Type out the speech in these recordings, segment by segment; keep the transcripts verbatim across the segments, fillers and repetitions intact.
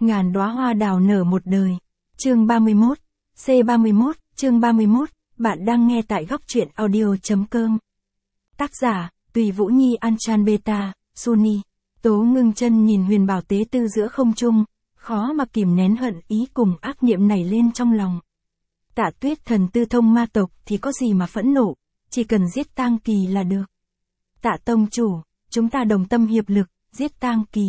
Ngàn đóa hoa đào nở một đời. Chương ba mươi mốt, C ba mươi mốt, chương ba mươi mốt, bạn đang nghe tại góc truyện audio.com. Tác giả, Tùy Vũ Nhi Anchan Beta, Suni. Tố Ngưng Chân nhìn huyền bảo tế tư giữa không trung, khó mà kìm nén hận ý cùng ác niệm nảy lên trong lòng. Tạ Tuyết Thần tư thông ma tộc thì có gì mà phẫn nộ, chỉ cần giết Tang Kỳ là được. Tạ tông chủ, chúng ta đồng tâm hiệp lực, giết Tang Kỳ.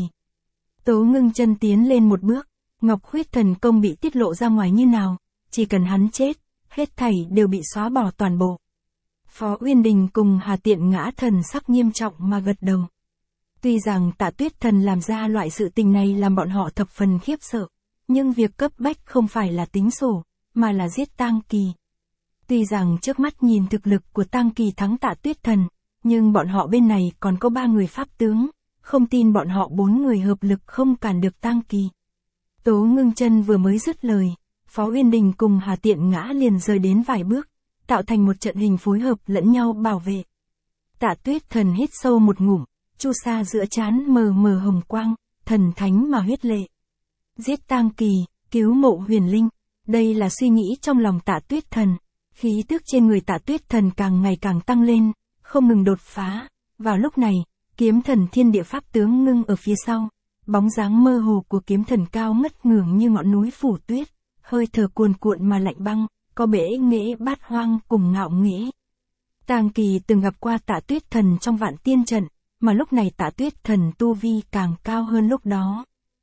Tố Ngưng Chân tiến lên một bước, Ngọc Huyết Thần công bị tiết lộ ra ngoài như nào, chỉ cần hắn chết, hết thảy đều bị xóa bỏ toàn bộ. Phó Uyên Đình cùng Hà Tiện Ngã thần sắc nghiêm trọng mà gật đầu. Tuy rằng Tạ Tuyết Thần làm ra loại sự tình này làm bọn họ thập phần khiếp sợ, nhưng việc cấp bách không phải là tính sổ, mà là giết Tang Kỳ. Tuy rằng trước mắt nhìn thực lực của Tang Kỳ thắng Tạ Tuyết Thần, nhưng bọn họ bên này còn có ba người pháp tướng, không tin bọn họ bốn người hợp lực không cản được Tang Kỳ. Tố Ngưng Chân vừa mới dứt lời, Phó Uyên Đình cùng Hà Tiện Ngã liền rời đến vài bước, tạo thành một trận hình phối hợp lẫn nhau bảo vệ. Tạ Tuyết Thần hít sâu một ngụm, chu sa giữa trán mờ mờ hồng quang, thần thánh mà huyết lệ. Giết Tang Kỳ, cứu Mộ Huyền Linh, đây là suy nghĩ trong lòng Tạ Tuyết Thần. Khí tức trên người Tạ Tuyết Thần càng ngày càng tăng lên, không ngừng đột phá. Vào lúc này, kiếm thần thiên địa pháp tướng ngưng ở phía sau, bóng dáng mơ hồ của kiếm thần cao ngất ngưởng như ngọn núi phủ tuyết, hơi thở cuồn cuộn mà lạnh băng, có bể nghệ bát hoang cùng ngạo nghễ. Tang Kỳ từng gặp qua Tạ Tuyết Thần trong Vạn Tiên trận, mà lúc này Tạ Tuyết Thần tu vi càng cao hơn lúc đó.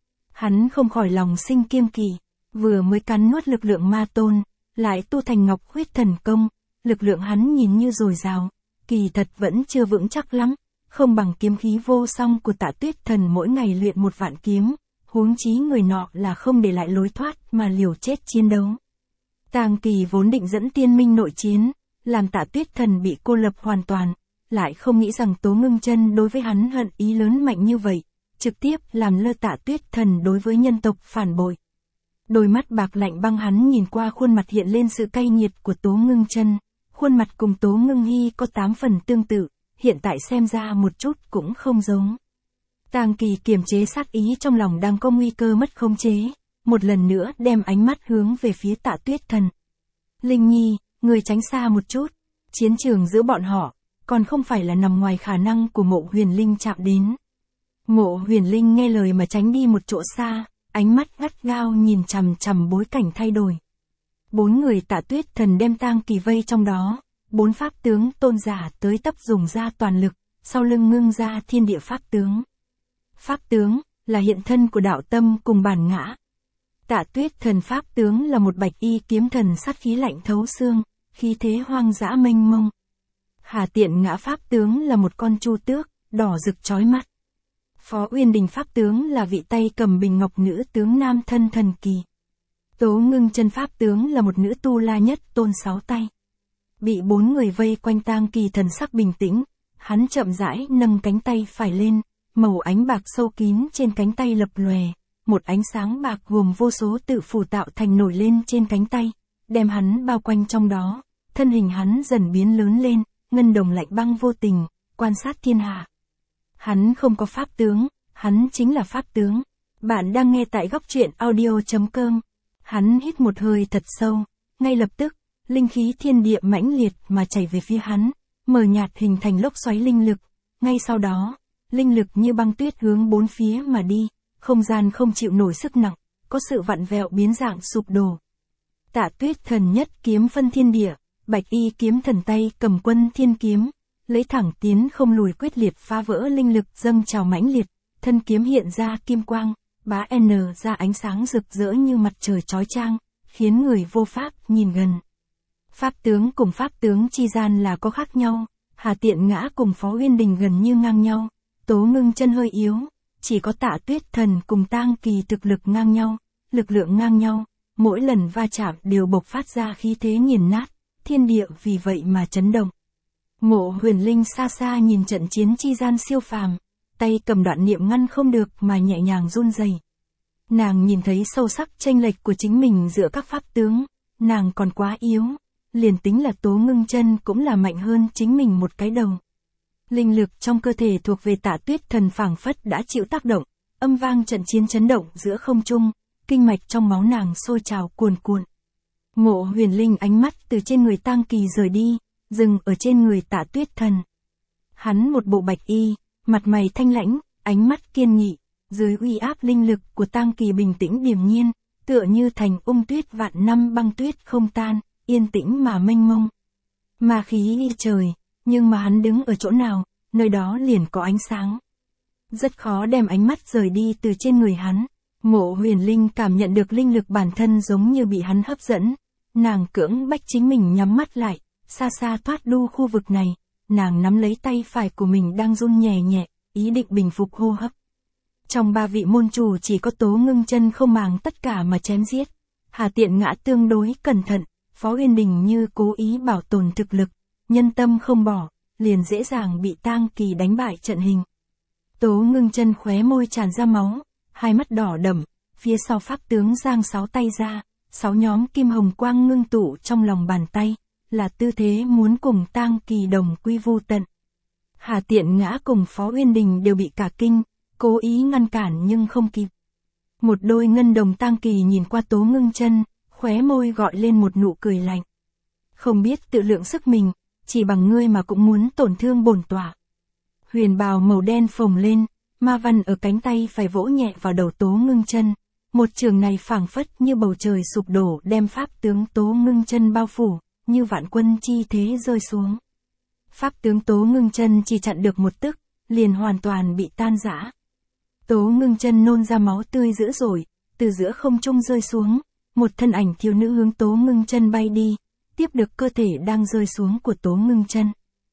Hắn không khỏi lòng sinh kiêng kỵ, vừa mới cắn nuốt lực lượng ma tôn, lại tu thành Ngọc Huyết Thần công, lực lượng hắn nhìn như dồi dào, kỳ thật vẫn chưa vững chắc lắm, không bằng kiếm khí vô song của Tạ Tuyết Thần mỗi ngày luyện một vạn kiếm, huống chí người nọ là không để lại lối thoát mà liều chết chiến đấu. Tang Kỳ vốn định dẫn tiên minh nội chiến, làm Tạ Tuyết Thần bị cô lập hoàn toàn, lại không nghĩ rằng Tố Ngưng Chân đối với hắn hận ý lớn mạnh như vậy, trực tiếp làm lơ Tạ Tuyết Thần đối với nhân tộc phản bội. Đôi mắt bạc lạnh băng hắn nhìn qua khuôn mặt hiện lên sự cay nghiệt của Tố Ngưng Chân, khuôn mặt cùng Tố Ngưng Hi có tám phần tương tự, hiện tại xem ra một chút cũng không giống. Tang Kỳ kiềm chế sát ý trong lòng đang có nguy cơ mất khống chế, một lần nữa đem ánh mắt hướng về phía Tạ Tuyết Thần. Linh Nhi, người tránh xa một chút, chiến trường giữa bọn họ, còn không phải là nằm ngoài khả năng của Mộ Huyền Linh chạm đến. Mộ Huyền Linh nghe lời mà tránh đi một chỗ xa, ánh mắt gắt gao nhìn chằm chằm bối cảnh thay đổi. Bốn người Tạ Tuyết Thần đem Tang Kỳ vây trong đó, bốn pháp tướng tôn giả tới tấp dùng ra toàn lực, sau lưng ngưng ra thiên địa pháp tướng. Pháp tướng là hiện thân của đạo tâm cùng bản ngã. Tạ Tuyết Thần pháp tướng là một bạch y kiếm thần sát khí lạnh thấu xương, khí thế hoang dã mênh mông. Hà Tiện Ngã pháp tướng là một con chu tước, đỏ rực chói mắt. Phó Uyên Đình pháp tướng là vị tay cầm bình ngọc nữ tướng nam thân thần kỳ. Tố Ngưng Chân pháp tướng là một nữ tu la nhất tôn sáu tay. Bị bốn người vây quanh Tang Kỳ thần sắc bình tĩnh, hắn chậm rãi nâng cánh tay phải lên, màu ánh bạc sâu kín trên cánh tay lập lòe, một ánh sáng bạc gồm vô số tự phù tạo thành nổi lên trên cánh tay, đem hắn bao quanh trong đó, thân hình hắn dần biến lớn lên, ngân đồng lạnh băng vô tình, quan sát thiên hạ. Hắn không có pháp tướng, hắn chính là pháp tướng. Bạn đang nghe tại góc truyện audio.com. Hắn hít một hơi thật sâu, ngay lập tức, linh khí thiên địa mãnh liệt mà chảy về phía hắn, mờ nhạt hình thành lốc xoáy linh lực, ngay sau đó, linh lực như băng tuyết hướng bốn phía mà đi, không gian không chịu nổi sức nặng, có sự vặn vẹo biến dạng sụp đổ. Tạ Tuyết Thần nhất kiếm phân thiên địa, bạch y kiếm thần tay cầm quân thiên kiếm, lấy thẳng tiến không lùi quyết liệt phá vỡ linh lực dâng trào mãnh liệt, thân kiếm hiện ra kim quang, bá n ra ánh sáng rực rỡ như mặt trời chói chang, khiến người vô pháp nhìn gần. Pháp tướng cùng pháp tướng chi gian là có khác nhau, Hà Tiện Ngã cùng Phó Uyên Đình gần như ngang nhau, Tố Ngưng Chân hơi yếu, chỉ có Tạ Tuyết Thần cùng Tang Kỳ thực lực ngang nhau, lực lượng ngang nhau, mỗi lần va chạm đều bộc phát ra khí thế nghiền nát, thiên địa vì vậy mà chấn động. Mộ Huyền Linh xa xa nhìn trận chiến chi gian siêu phàm, tay cầm đoạn niệm ngăn không được mà nhẹ nhàng run rẩy. Nàng nhìn thấy sâu sắc chênh lệch của chính mình giữa các pháp tướng, nàng còn quá yếu, liền tính là Tố Ngưng Chân cũng là mạnh hơn chính mình một cái đầu. Linh lực trong cơ thể thuộc về Tạ Tuyết Thần phảng phất đã chịu tác động, âm vang trận chiến chấn động giữa không trung, kinh mạch trong máu nàng sôi trào cuồn cuộn. Mộ Huyền Linh ánh mắt từ trên người Tang Kỳ rời đi, dừng ở trên người Tạ Tuyết Thần. Hắn một bộ bạch y, mặt mày thanh lãnh, ánh mắt kiên nghị, dưới uy áp linh lực của Tang Kỳ bình tĩnh điềm nhiên, tựa như thành ung tuyết vạn năm băng tuyết không tan, yên tĩnh mà mênh mông. Ma khí trời, nhưng mà hắn đứng ở chỗ nào, nơi đó liền có ánh sáng. Rất khó đem ánh mắt rời đi từ trên người hắn. Mộ Huyền Linh cảm nhận được linh lực bản thân giống như bị hắn hấp dẫn. Nàng cưỡng bách chính mình nhắm mắt lại, xa xa thoát đu khu vực này. Nàng nắm lấy tay phải của mình đang run nhẹ nhẹ, ý định bình phục hô hấp. Trong ba vị môn chủ chỉ có Tố Ngưng Chân không màng tất cả mà chém giết. Hà Tiện Ngã tương đối cẩn thận, Phó Uyên Đình như cố ý bảo tồn thực lực, nhân tâm không bỏ, liền dễ dàng bị Tang Kỳ đánh bại trận hình. Tố Ngưng Chân khóe môi tràn ra máu, hai mắt đỏ đậm, phía sau pháp tướng giang sáu tay ra, sáu nhóm kim hồng quang ngưng tụ trong lòng bàn tay, là tư thế muốn cùng Tang Kỳ đồng quy vu tận. Hà Tiện Ngã cùng Phó Uyên Đình đều bị cả kinh, cố ý ngăn cản nhưng không kịp. Một đôi ngân đồng Tang Kỳ nhìn qua Tố Ngưng Chân, khóe môi gọi lên một nụ cười lạnh. Không biết tự lượng sức mình, chỉ bằng ngươi mà cũng muốn tổn thương bổn tọa. Huyền bào màu đen phồng lên, ma văn ở cánh tay phải vỗ nhẹ vào đầu Tố Ngưng Chân. Một trường này phảng phất như bầu trời sụp đổ đem pháp tướng Tố Ngưng Chân bao phủ, như vạn quân chi thế rơi xuống. Pháp tướng Tố Ngưng Chân chỉ chặn được một tức, liền hoàn toàn bị tan rã. Tố Ngưng Chân nôn ra máu tươi dữ dội, từ giữa không trung rơi xuống, một thân ảnh thiếu nữ hướng Tố Ngưng Chân bay đi, tiếp được cơ thể đang rơi xuống của Tố Ngưng Chân.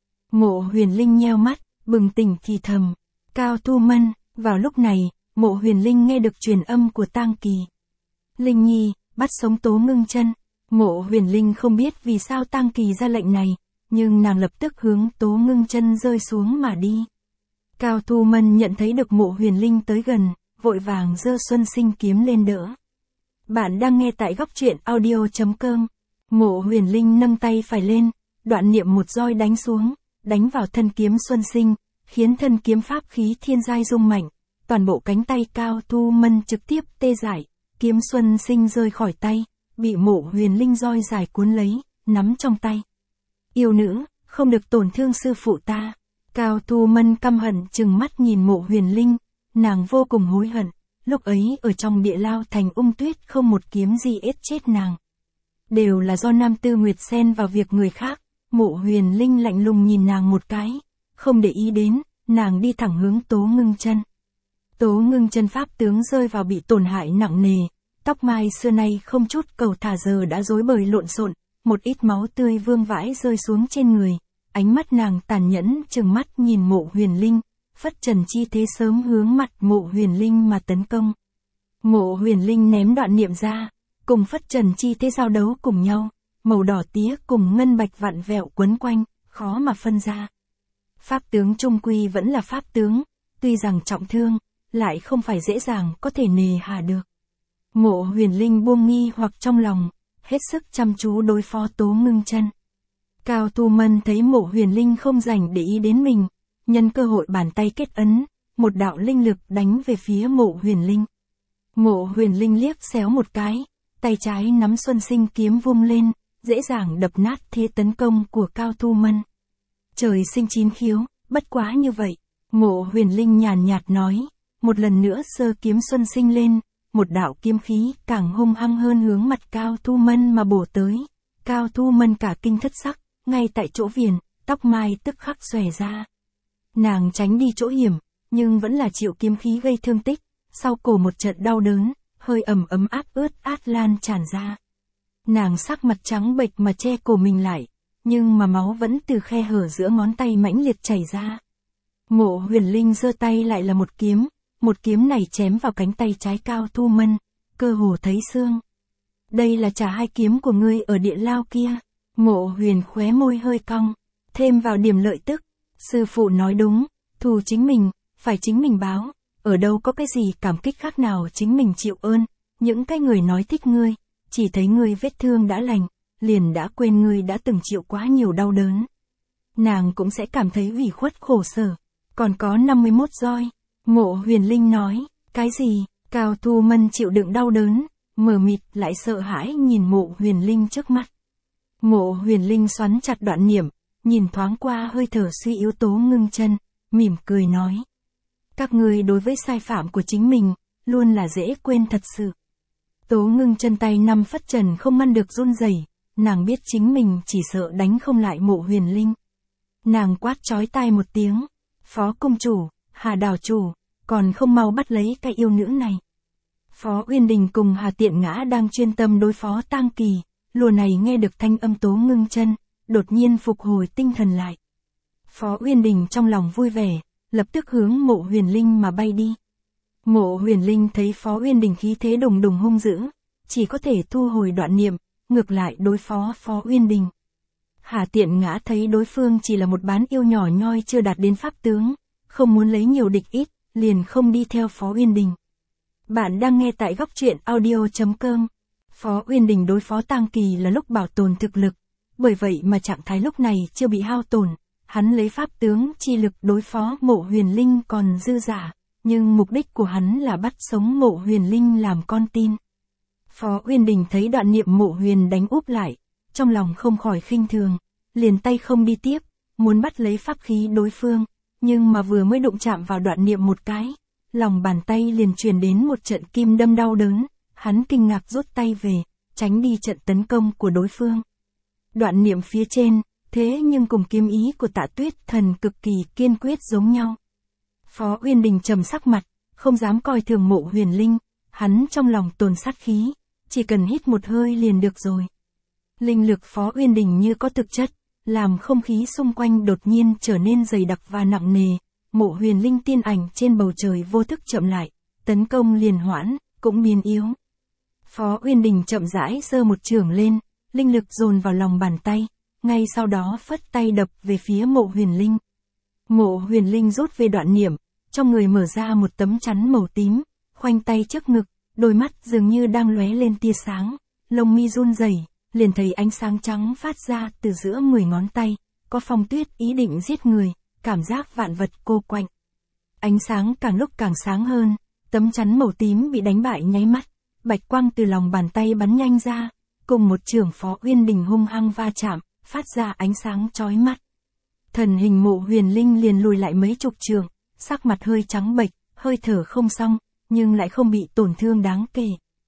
Mộ Huyền Linh nheo mắt, bừng tỉnh thì thầm, Cao Thu Mân. Vào lúc này, Mộ Huyền Linh nghe được truyền âm của Tang Kỳ. Linh Nhi, bắt sống Tố Ngưng Chân. Mộ Huyền Linh không biết vì sao Tang Kỳ ra lệnh này, nhưng nàng lập tức hướng Tố Ngưng Chân rơi xuống mà đi. Cao Thu Mân nhận thấy được Mộ Huyền Linh tới gần, vội vàng giơ Xuân Sinh kiếm lên đỡ. Bạn đang nghe tại góc truyện audio chấm com. Mộ Huyền Linh nâng tay phải lên, đoạn niệm một roi đánh xuống, đánh vào thân kiếm Xuân Sinh, khiến thân kiếm pháp khí thiên giai rung mạnh, toàn bộ cánh tay Cao Thu Mân trực tiếp tê dại, kiếm Xuân Sinh rơi khỏi tay, bị Mộ Huyền Linh roi dài cuốn lấy, nắm trong tay. Yêu nữ, không được tổn thương sư phụ ta. Cao Thu Mân căm hận trừng mắt nhìn Mộ Huyền Linh, nàng vô cùng hối hận, lúc ấy ở trong địa lao thành ung tuyết không một kiếm gì ết chết nàng. Đều là do Nam Tư Nguyệt xen vào việc người khác. Mộ Huyền Linh lạnh lùng nhìn nàng một cái, không để ý đến, nàng đi thẳng hướng Tố Ngưng Chân. Tố Ngưng Chân pháp tướng rơi vào bị tổn hại nặng nề, tóc mai xưa nay không chút cầu thả giờ đã rối bời lộn xộn, một ít máu tươi vương vãi rơi xuống trên người, ánh mắt nàng tàn nhẫn trừng mắt nhìn Mộ Huyền Linh, phất trần chi thế sớm hướng mặt Mộ Huyền Linh mà tấn công. Mộ Huyền Linh ném đoạn niệm ra, cùng phất trần chi thế giao đấu cùng nhau, màu đỏ tía cùng ngân bạch vặn vẹo quấn quanh, khó mà phân ra. Pháp tướng trung quy vẫn là pháp tướng, tuy rằng trọng thương, lại không phải dễ dàng có thể nề hà được. Mộ Huyền Linh buông nghi hoặc trong lòng, hết sức chăm chú đối phó Tố Ngưng Chân. Cao Thu Mân thấy Mộ Huyền Linh không rảnh để ý đến mình, nhân cơ hội bàn tay kết ấn, một đạo linh lực đánh về phía Mộ Huyền Linh. Mộ Huyền Linh liếc xéo một cái, tay trái nắm Xuân Sinh kiếm vung lên, dễ dàng đập nát thế tấn công của Cao Thu Mân. Trời sinh chín khiếu, bất quá như vậy. Mộ Huyền Linh nhàn nhạt nói, một lần nữa giơ kiếm Xuân Sinh lên, một đạo kiếm khí càng hung hăng hơn hướng mặt Cao Thu Mân mà bổ tới. Cao Thu Mân cả kinh thất sắc, ngay tại chỗ viền, tóc mai tức khắc xòe ra. Nàng tránh đi chỗ hiểm, nhưng vẫn là chịu kiếm khí gây thương tích, sau cổ một trận đau đớn, hơi ẩm ấm áp ướt át lan tràn ra. Nàng sắc mặt trắng bệch mà che cổ mình lại, nhưng mà máu vẫn từ khe hở giữa ngón tay mãnh liệt chảy ra. Mộ Huyền Linh giơ tay lại là một kiếm, một kiếm này chém vào cánh tay trái Cao Thu Mân, cơ hồ thấy xương. Đây là trả hai kiếm của ngươi ở địa lao kia. Mộ Huyền khóe môi hơi cong, thêm vào điểm lợi tức. Sư phụ nói đúng, thù chính mình, phải chính mình báo, ở đâu có cái gì cảm kích khác nào chính mình chịu ơn. Những cái người nói thích ngươi, chỉ thấy ngươi vết thương đã lành, liền đã quên ngươi đã từng chịu quá nhiều đau đớn. Nàng cũng sẽ cảm thấy ủy khuất khổ sở. Còn có năm mươi mốt roi. Mộ Huyền Linh nói, cái gì? Cao Thu Mân chịu đựng đau đớn, mờ mịt lại sợ hãi nhìn Mộ Huyền Linh trước mắt. Mộ Huyền Linh xoắn chặt đoạn niệm, nhìn thoáng qua hơi thở suy yếu Tố Ngưng Chân, mỉm cười nói. Các ngươi đối với sai phạm của chính mình, luôn là dễ quên thật sự. Tố Ngưng Chân tay nắm phất trần không ngăn được run rẩy, nàng biết chính mình chỉ sợ đánh không lại Mộ Huyền Linh. Nàng quát chói tai một tiếng, Phó Cung Chủ, Hà Đảo Chủ, còn không mau bắt lấy cái yêu nữ này. Phó Uyên Đình cùng Hà Tiện Ngã đang chuyên tâm đối phó Tang Kỳ, lùa này nghe được thanh âm Tố Ngưng Chân, đột nhiên phục hồi tinh thần lại. Phó Uyên Đình trong lòng vui vẻ, lập tức hướng Mộ Huyền Linh mà bay đi. Mộ Huyền Linh thấy Phó Uyên Đình khí thế đùng đùng hung dữ, chỉ có thể thu hồi đoạn niệm, ngược lại đối phó Phó Uyên Đình. Hà Tiện Ngã thấy đối phương chỉ là một bán yêu nhỏ nhoi chưa đạt đến pháp tướng, không muốn lấy nhiều địch ít, liền không đi theo Phó Uyên Đình. Bạn đang nghe tại góc truyện audio chấm com. Phó Uyên Đình đối phó Tang Kỳ là lúc bảo tồn thực lực, bởi vậy mà trạng thái lúc này chưa bị hao tổn, hắn lấy pháp tướng chi lực đối phó Mộ Huyền Linh còn dư dả, nhưng mục đích của hắn là bắt sống Mộ Huyền Linh làm con tin. Phó Uyên Đình thấy đoạn niệm Mộ Huyền đánh úp lại, trong lòng không khỏi khinh thường, liền tay không đi tiếp, muốn bắt lấy pháp khí đối phương, nhưng mà vừa mới đụng chạm vào đoạn niệm một cái, lòng bàn tay liền truyền đến một trận kim đâm đau đớn, hắn kinh ngạc rút tay về, tránh đi trận tấn công của đối phương. Đoạn niệm phía trên, thế nhưng cùng kiếm ý của Tạ Tuyết Thần cực kỳ kiên quyết giống nhau. Phó Uyên Đình trầm sắc mặt, không dám coi thường Mộ Huyền Linh, hắn trong lòng tồn sát khí, chỉ cần hít một hơi liền được rồi. Linh lực Phó Uyên Đình như có thực chất, làm không khí xung quanh đột nhiên trở nên dày đặc và nặng nề. Mộ Huyền Linh tiên ảnh trên bầu trời vô thức chậm lại, tấn công liền hoãn, cũng biến yếu. Phó Uyên Đình chậm rãi giơ một chưởng lên, linh lực dồn vào lòng bàn tay, ngay sau đó phất tay đập về phía Mộ Huyền Linh. Mộ Huyền Linh rút về đoạn niệm, trong người mở ra một tấm chắn màu tím, khoanh tay trước ngực, đôi mắt dường như đang lóe lên tia sáng, lông mi run rẩy, liền thấy ánh sáng trắng phát ra từ giữa mười ngón tay, có Phong Tuyết ý định giết người, cảm giác vạn vật cô quạnh. Ánh sáng càng lúc càng sáng hơn, tấm chắn màu tím bị đánh bại nháy mắt, bạch quang từ lòng bàn tay bắn nhanh ra, cùng một chưởng Phó Uyên Đình hung hăng va chạm, phát ra ánh sáng chói mắt. Thần hình Mộ Huyền Linh liền lùi lại mấy chục trượng, sắc mặt hơi trắng bệch, hơi thở không xong, nhưng lại không bị tổn thương đáng kể.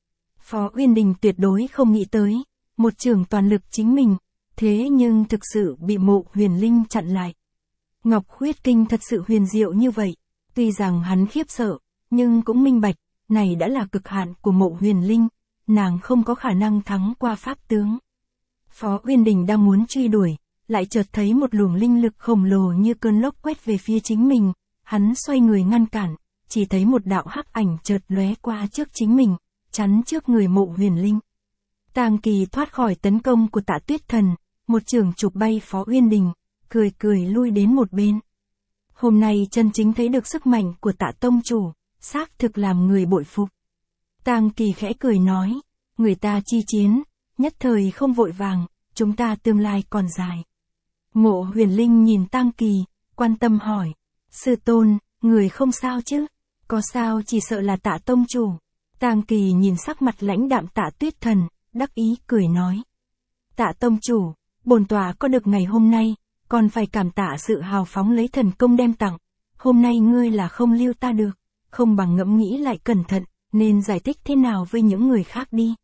Phó Uyên Đình tuyệt đối không nghĩ tới, một chưởng toàn lực chính mình, thế nhưng thực sự bị Mộ Huyền Linh chặn lại. Ngọc Khuyết Kinh thật sự huyền diệu như vậy, tuy rằng hắn khiếp sợ, nhưng cũng minh bạch, này đã là cực hạn của Mộ Huyền Linh, nàng không có khả năng thắng qua pháp tướng. Phó Uyên Đình đang muốn truy đuổi, lại chợt thấy một luồng linh lực khổng lồ như cơn lốc quét về phía chính mình, hắn xoay người ngăn cản, chỉ thấy một đạo hắc ảnh chợt lóe qua trước chính mình, chắn trước người Mộ Huyền Linh. Tang Kỳ thoát khỏi tấn công của Tạ Tuyết Thần, một chưởng chụp bay Phó Uyên Đình, cười cười lui đến một bên. Hôm nay chân chính thấy được sức mạnh của Tạ tông chủ, xác thực làm người bội phục. Tang Kỳ khẽ cười nói, người ta chi chiến, nhất thời không vội vàng, chúng ta tương lai còn dài. Mộ Huyền Linh nhìn Tang Kỳ, quan tâm hỏi, sư tôn, người không sao chứ? Có sao chỉ sợ là Tạ tông chủ. Tang Kỳ nhìn sắc mặt lãnh đạm Tạ Tuyết Thần, đắc ý cười nói. Tạ tông chủ, bổn tọa có được ngày hôm nay, còn phải cảm tạ sự hào phóng lấy thần công đem tặng. Hôm nay ngươi là không lưu ta được, không bằng ngẫm nghĩ lại cẩn thận, nên giải thích thế nào với những người khác đi.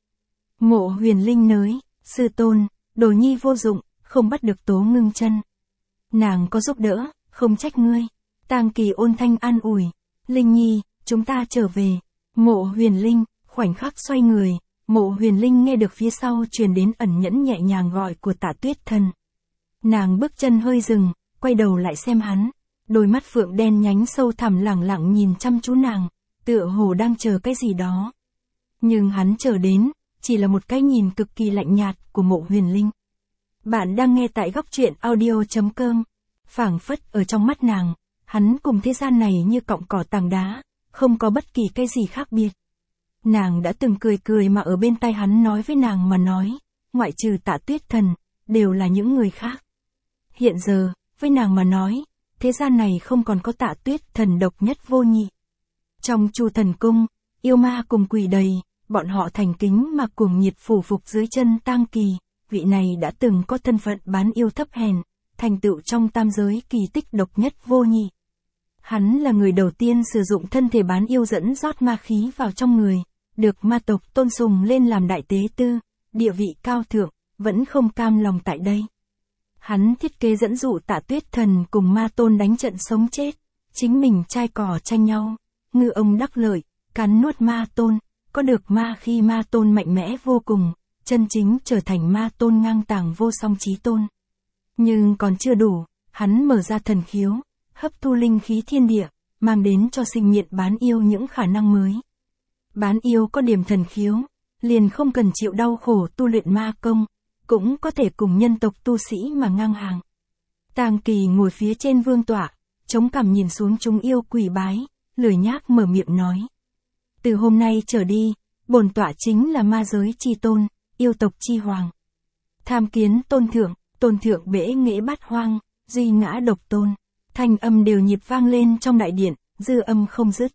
Mộ Huyền Linh nói, sư tôn, đồ nhi vô dụng, không bắt được Tố Ngưng Chân. Nàng có giúp đỡ, không trách ngươi. Tang Kỳ ôn thanh an ủi, Linh nhi, chúng ta trở về. Mộ Huyền Linh, khoảnh khắc xoay người, Mộ Huyền Linh nghe được phía sau truyền đến ẩn nhẫn nhẹ nhàng gọi của Tạ Tuyết Thần. Nàng bước chân hơi dừng, quay đầu lại xem hắn, đôi mắt phượng đen nhánh sâu thẳm lẳng lặng nhìn chăm chú nàng, tựa hồ đang chờ cái gì đó. Nhưng hắn chờ đến, chỉ là một cái nhìn cực kỳ lạnh nhạt của Mộ Huyền Linh. Bạn đang nghe tại góc truyện audio chấm com. Phảng phất ở trong mắt nàng, hắn cùng thế gian này như cọng cỏ tảng đá, không có bất kỳ cái gì khác biệt. Nàng đã từng cười cười mà ở bên tai hắn nói với nàng mà nói, ngoại trừ Tạ Tuyết Thần, đều là những người khác. Hiện giờ, với nàng mà nói, thế gian này không còn có Tạ Tuyết Thần độc nhất vô nhị. Trong Chu Thần Cung, yêu ma cùng quỷ đầy, bọn họ thành kính mà cuồng nhiệt phủ phục dưới chân Tang Kỳ, vị này đã từng có thân phận bán yêu thấp hèn, thành tựu trong tam giới kỳ tích độc nhất vô nhị. Hắn là người đầu tiên sử dụng thân thể bán yêu dẫn rót ma khí vào trong người, được ma tộc tôn sùng lên làm đại tế tư, địa vị cao thượng, vẫn không cam lòng tại đây. Hắn thiết kế dẫn dụ Tạ Tuyết Thần cùng ma tôn đánh trận sống chết, chính mình chai cỏ tranh nhau, ngư ông đắc lợi, cắn nuốt ma tôn, có được ma khi ma tôn mạnh mẽ vô cùng, chân chính trở thành ma tôn ngang tàng vô song chí tôn. Nhưng còn chưa đủ, hắn mở ra thần khiếu, hấp thu linh khí thiên địa, mang đến cho sinh miện bán yêu những khả năng mới. Bán yêu có điểm thần khiếu, liền không cần chịu đau khổ tu luyện ma công, cũng có thể cùng nhân tộc tu sĩ mà ngang hàng. Tang Kỳ ngồi phía trên vương tọa, chống cằm nhìn xuống chúng yêu quỳ bái, lười nhác mở miệng nói. Từ hôm nay trở đi, bổn tọa chính là ma giới chi tôn, yêu tộc chi hoàng. Tham kiến tôn thượng, tôn thượng bể nghệ bát hoang, duy ngã độc tôn. Thanh âm đều nhịp vang lên trong đại điện, dư âm không dứt.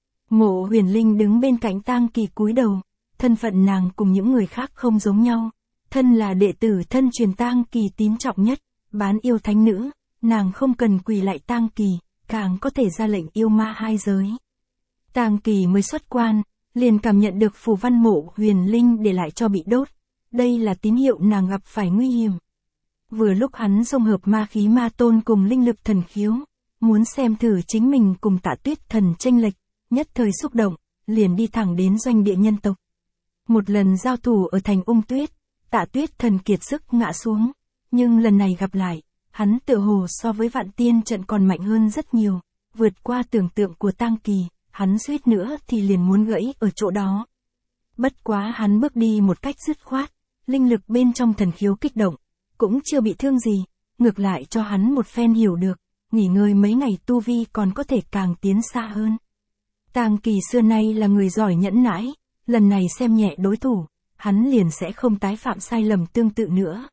Mộ Huyền Linh đứng bên cạnh Tang Kỳ cúi đầu, thân phận nàng cùng những người khác không giống nhau. Thân là đệ tử thân truyền Tang Kỳ tín trọng nhất, bán yêu thánh nữ, nàng không cần quỳ lại Tang Kỳ, càng có thể ra lệnh yêu ma hai giới. Tang Kỳ mới xuất quan, liền cảm nhận được phù văn Mộ Huyền Linh để lại cho bị đốt. Đây là tín hiệu nàng gặp phải nguy hiểm. Vừa lúc hắn xông hợp ma khí ma tôn cùng linh lực thần khiếu, muốn xem thử chính mình cùng Tạ Tuyết Thần chênh lệch, nhất thời xúc động, liền đi thẳng đến doanh địa nhân tộc. Một lần giao thủ ở thành Ung Tuyết, Tạ Tuyết Thần kiệt sức ngã xuống, nhưng lần này gặp lại, hắn tựa hồ so với Vạn Tiên trận còn mạnh hơn rất nhiều, vượt qua tưởng tượng của Tang Kỳ, hắn suýt nữa thì liền muốn gãy ở chỗ đó. Bất quá hắn bước đi một cách dứt khoát, linh lực bên trong thần khiếu kích động, cũng chưa bị thương gì, ngược lại cho hắn một phen hiểu được, nghỉ ngơi mấy ngày tu vi còn có thể càng tiến xa hơn. Tang Kỳ xưa nay là người giỏi nhẫn nãi, lần này xem nhẹ đối thủ, hắn liền sẽ không tái phạm sai lầm tương tự nữa.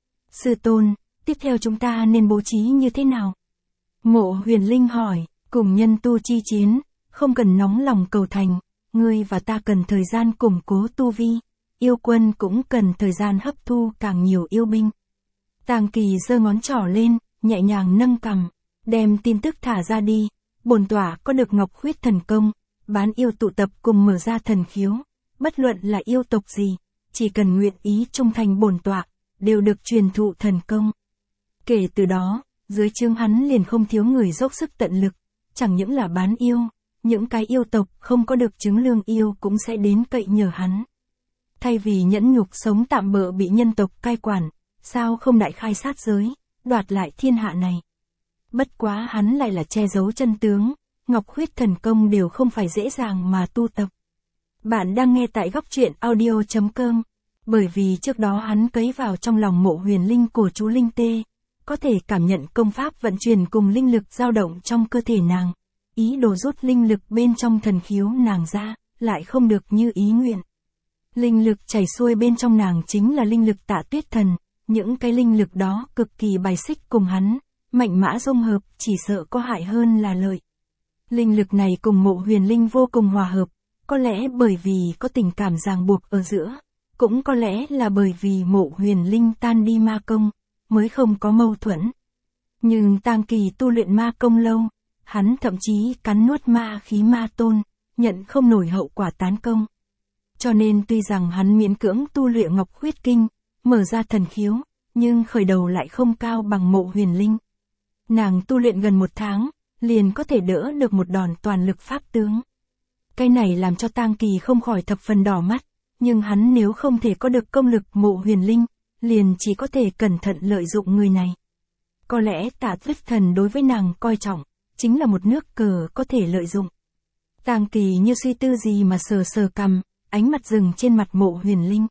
Sư tôn, tiếp theo chúng ta nên bố trí như thế nào? Mộ Huyền Linh hỏi, cùng nhân tu chi chiến, không cần nóng lòng cầu thành, ngươi và ta cần thời gian củng cố tu vi, yêu quân cũng cần thời gian hấp thu càng nhiều yêu binh. Tang Kỳ giơ ngón trỏ lên, nhẹ nhàng nâng cằm, đem tin tức thả ra đi, bổn tọa có được Ngọc Huyết thần công, bán yêu tụ tập cùng mở ra thần khiếu, bất luận là yêu tộc gì, chỉ cần nguyện ý trung thành bổn tọa, đều được truyền thụ thần công. Kể từ đó, dưới trướng hắn liền không thiếu người dốc sức tận lực, chẳng những là bán yêu, những cái yêu tộc không có được chứng lương yêu cũng sẽ đến cậy nhờ hắn. Thay vì nhẫn nhục sống tạm bợ bị nhân tộc cai quản, sao không đại khai sát giới, đoạt lại thiên hạ này. Bất quá hắn lại là che giấu chân tướng, Ngọc Huyết thần công đều không phải dễ dàng mà tu tập. Bạn đang nghe tại góc truyện audio chấm com, bởi vì trước đó hắn cấy vào trong lòng Mộ Huyền Linh cổ chú linh tê, có thể cảm nhận công pháp vận chuyển cùng linh lực dao động trong cơ thể nàng, ý đồ rút linh lực bên trong thần khiếu nàng ra, lại không được như ý nguyện. Linh lực chảy xuôi bên trong nàng chính là linh lực Tạ Tuyết Thần, những cái linh lực đó cực kỳ bài xích cùng hắn, mạnh mã dung hợp chỉ sợ có hại hơn là lợi. Linh lực này cùng Mộ Huyền Linh vô cùng hòa hợp, có lẽ bởi vì có tình cảm ràng buộc ở giữa, cũng có lẽ là bởi vì Mộ Huyền Linh tan đi ma công, mới không có mâu thuẫn. Nhưng Tang Kỳ tu luyện ma công lâu, hắn thậm chí cắn nuốt ma khí ma tôn, nhận không nổi hậu quả tán công. Cho nên tuy rằng hắn miễn cưỡng tu luyện Ngọc Huyết Kinh, mở ra thần khiếu, nhưng khởi đầu lại không cao bằng Mộ Huyền Linh. Nàng tu luyện gần một tháng, liền có thể đỡ được một đòn toàn lực pháp tướng. Cái này làm cho Tang Kỳ không khỏi thập phần đỏ mắt, nhưng hắn nếu không thể có được công lực Mộ Huyền Linh, liền chỉ có thể cẩn thận lợi dụng người này. Có lẽ Tạ Tuyết Thần đối với nàng coi trọng, chính là một nước cờ có thể lợi dụng. Tang Kỳ như suy tư gì mà sờ sờ cằm, ánh mặt dừng trên mặt Mộ Huyền Linh.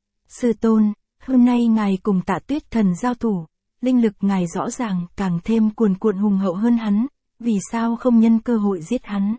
Sư tôn, hôm nay ngài cùng Tạ Tuyết Thần giao thủ, linh lực ngài rõ ràng càng thêm cuồn cuộn hùng hậu hơn hắn, vì sao không nhân cơ hội giết hắn?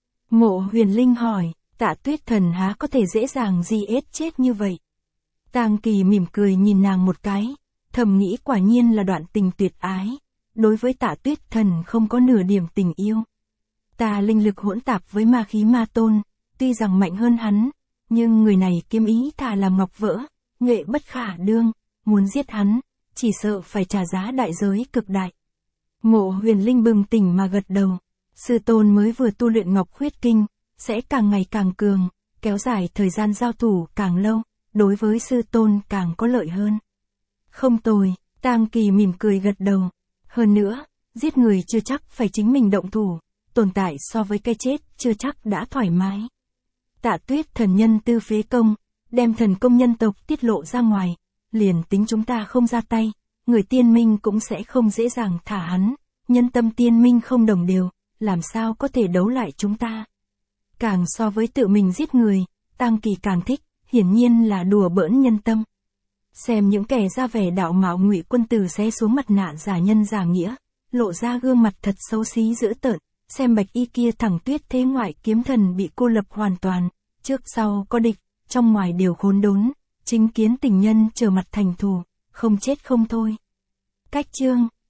Mộ Huyền Linh hỏi, Tạ Tuyết Thần há có thể dễ dàng gì ết chết như vậy? Tang Kỳ mỉm cười nhìn nàng một cái, thầm nghĩ quả nhiên là đoạn tình tuyệt ái, đối với Tạ Tuyết Thần không có nửa điểm tình yêu. Ta linh lực hỗn tạp với ma khí ma tôn, tuy rằng mạnh hơn hắn, Nhưng người này kiếm ý thà làm ngọc vỡ, nghệ bất khả đương, muốn giết hắn, chỉ sợ phải trả giá đại giới cực đại. Ngộ Huyền Linh bừng tỉnh mà gật đầu. Sư tôn mới vừa tu luyện Ngọc Huyết Kinh, sẽ càng ngày càng cường, kéo dài thời gian giao thủ càng lâu, đối với sư tôn càng có lợi hơn. Không tồi, Tang Kỳ mỉm cười gật đầu. Hơn nữa, giết người chưa chắc phải chính mình động thủ, tồn tại so với cái chết chưa chắc đã thoải mái. Tạ Tuyết thần nhân tư phế công, đem thần công nhân tộc tiết lộ ra ngoài, liền tính chúng ta không ra tay, người tiên minh cũng sẽ không dễ dàng thả hắn, nhân tâm tiên minh không đồng đều, làm sao có thể đấu lại chúng ta. Càng so với tự mình giết người, Tang Kỳ càng thích, hiển nhiên là đùa bỡn nhân tâm. Xem những kẻ ra vẻ đạo mạo Ngụy Quân Tử xé xuống mặt nạ giả nhân giả nghĩa, lộ ra gương mặt thật xấu xí dữ tợn, xem Bạch Y kia thẳng Tuyết thế ngoại kiếm thần bị cô lập hoàn toàn, trước sau có địch, trong ngoài đều khốn đốn, chính kiến tình nhân trở mặt thành thù, không chết không thôi. Cách chương